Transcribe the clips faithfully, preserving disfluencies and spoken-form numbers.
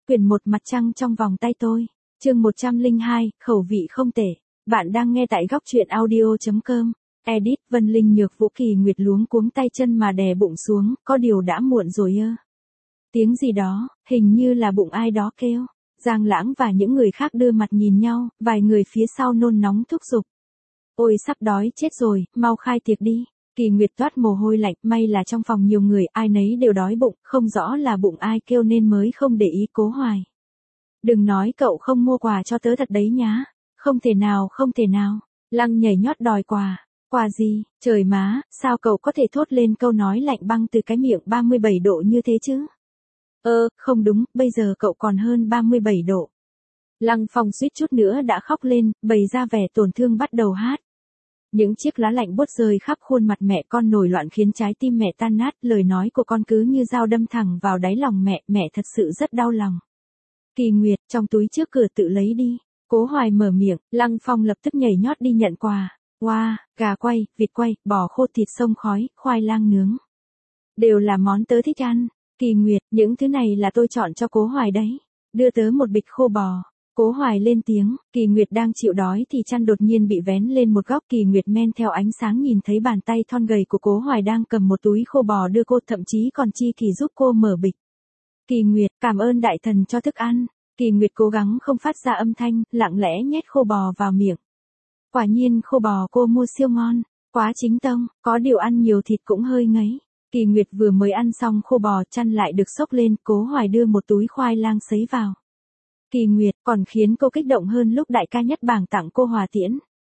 Quyển một Mặt trăng trong vòng tay tôi. Chương một trăm lẻ hai, khẩu vị không tệ. Bạn đang nghe tại góc truyện audio chấm com. Edit Vân Linh Nhược Vũ Kỳ Nguyệt luống cuống tay chân mà đè bụng xuống, có điều đã muộn rồi ơ. Tiếng gì đó, hình như là bụng ai đó kêu. Giang Lãng và những người khác đưa mặt nhìn nhau, vài người phía sau nôn nóng thúc giục. Ôi sắp đói chết rồi, mau khai tiệc đi. Kỳ Nguyệt toát mồ hôi lạnh, may là trong phòng nhiều người, ai nấy đều đói bụng, không rõ là bụng ai kêu nên mới không để ý Cố Hoài. Đừng nói cậu không mua quà cho tớ thật đấy nhá. Không thể nào, không thể nào. Lăng nhảy nhót đòi quà. Quà gì, trời má, sao cậu có thể thốt lên câu nói lạnh băng từ cái miệng ba mươi bảy độ như thế chứ? Ơ, không đúng, bây giờ cậu còn hơn ba mươi bảy độ. Lăng Phong suýt chút nữa đã khóc lên, bày ra vẻ tổn thương bắt đầu hát. Những chiếc lá lạnh buốt rơi khắp khuôn mặt mẹ con nổi loạn khiến trái tim mẹ tan nát, lời nói của con cứ như dao đâm thẳng vào đáy lòng mẹ, mẹ thật sự rất đau lòng. Kỳ Nguyệt, trong túi trước cửa tự lấy đi. Cố Hoài mở miệng, Lăng Phong lập tức nhảy nhót đi nhận quà. Wow, gà quay, vịt quay, bò khô thịt sông khói, khoai lang nướng. Đều là món tớ thích ăn. Kỳ Nguyệt, những thứ này là tôi chọn cho Cố Hoài đấy. Đưa tớ một bịch khô bò. Cố Hoài lên tiếng, Kỳ Nguyệt đang chịu đói thì chăn đột nhiên bị vén lên một góc. Kỳ Nguyệt men theo ánh sáng nhìn thấy bàn tay thon gầy của Cố Hoài đang cầm một túi khô bò đưa cô, thậm chí còn chi kỳ giúp cô mở bịch. Kỳ Nguyệt, cảm ơn đại thần cho thức ăn. Kỳ Nguyệt cố gắng không phát ra âm thanh, lặng lẽ nhét khô bò vào miệng. Quả nhiên khô bò cô mua siêu ngon, quá chính tông, có điều ăn nhiều thịt cũng hơi ngấy. Kỳ Nguyệt vừa mới ăn xong khô bò, chăn lại được xốc lên, Cố Hoài đưa một túi khoai lang sấy vào. Kỳ Nguyệt, còn khiến cô kích động hơn lúc đại ca nhất bảng tặng cô hòa tiễn.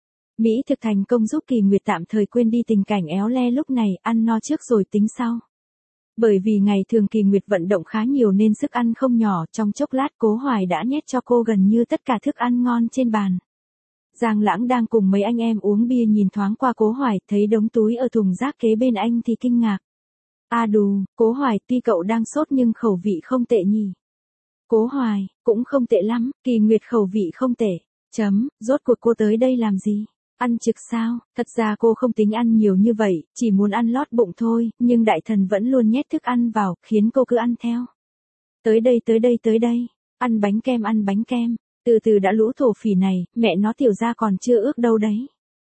Mỹ thực thành công giúp Kỳ Nguyệt tạm thời quên đi tình cảnh éo le lúc này, ăn no trước rồi tính sau. Bởi vì ngày thường Kỳ Nguyệt vận động khá nhiều nên sức ăn không nhỏ, trong chốc lát Cố Hoài đã nhét cho cô gần như tất cả thức ăn ngon trên bàn. Giang Lãng đang cùng mấy anh em uống bia nhìn thoáng qua Cố Hoài, thấy đống túi ở thùng rác kế bên anh thì kinh ngạc. À đù, Cố Hoài, tuy cậu đang sốt nhưng khẩu vị không tệ nhỉ. Cố Hoài, cũng không tệ lắm, Kỳ Nguyệt khẩu vị không tệ. Chấm, rốt cuộc cô tới đây làm gì? Ăn trực sao? Thật ra cô không tính ăn nhiều như vậy, chỉ muốn ăn lót bụng thôi, nhưng đại thần vẫn luôn nhét thức ăn vào, khiến cô cứ ăn theo. Tới đây tới đây tới đây, ăn bánh kem ăn bánh kem, từ từ đã lũ thổ phỉ này, mẹ nó tiểu ra còn chưa ước đâu đấy.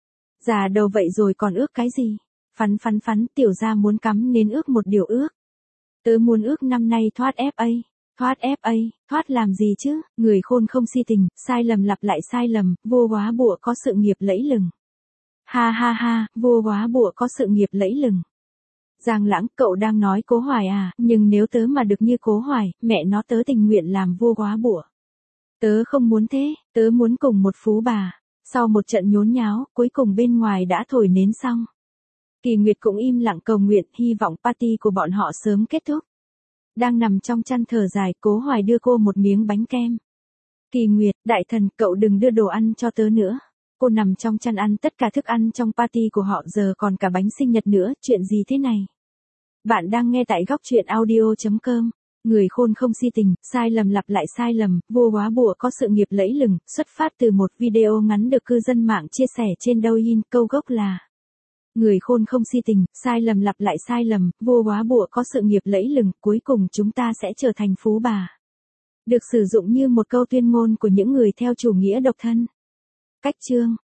Già đầu vậy rồi còn ước cái gì? Phắn phắn phắn, tiểu ra muốn cắm nên ước một điều ước. Tớ muốn ước năm nay thoát ép a. Thoát ép a, thoát làm gì chứ, người khôn không si tình, sai lầm lặp lại sai lầm, vua góa bụa có sự nghiệp lẫy lừng. Ha ha ha, vua góa bụa có sự nghiệp lẫy lừng. Giang Lãng, cậu đang nói Cố Hoài à, nhưng nếu tớ mà được như Cố Hoài, mẹ nó tớ tình nguyện làm vua góa bụa. Tớ không muốn thế, tớ muốn cùng một phú bà. Sau một trận nhốn nháo, cuối cùng bên ngoài đã thổi nến xong. Kỳ Nguyệt cũng im lặng cầu nguyện, hy vọng party của bọn họ sớm kết thúc. Đang nằm trong chăn thở dài, Cố Hoài đưa cô một miếng bánh kem. Kỳ Nguyệt, đại thần, cậu đừng đưa đồ ăn cho tớ nữa. Cô nằm trong chăn ăn tất cả thức ăn trong party của họ, giờ còn cả bánh sinh nhật nữa, chuyện gì thế này? Bạn đang nghe tại góc truyện audio chấm com. Người khôn không si tình, sai lầm lặp lại sai lầm, vua góa bụa có sự nghiệp lẫy lừng, xuất phát từ một video ngắn được cư dân mạng chia sẻ trên Douyin, câu gốc là: Người khôn không si tình, sai lầm lặp lại sai lầm, vua góa bụa có sự nghiệp lẫy lừng, cuối cùng chúng ta sẽ trở thành phú bà. Được sử dụng như một câu tuyên ngôn của những người theo chủ nghĩa độc thân. Cách chương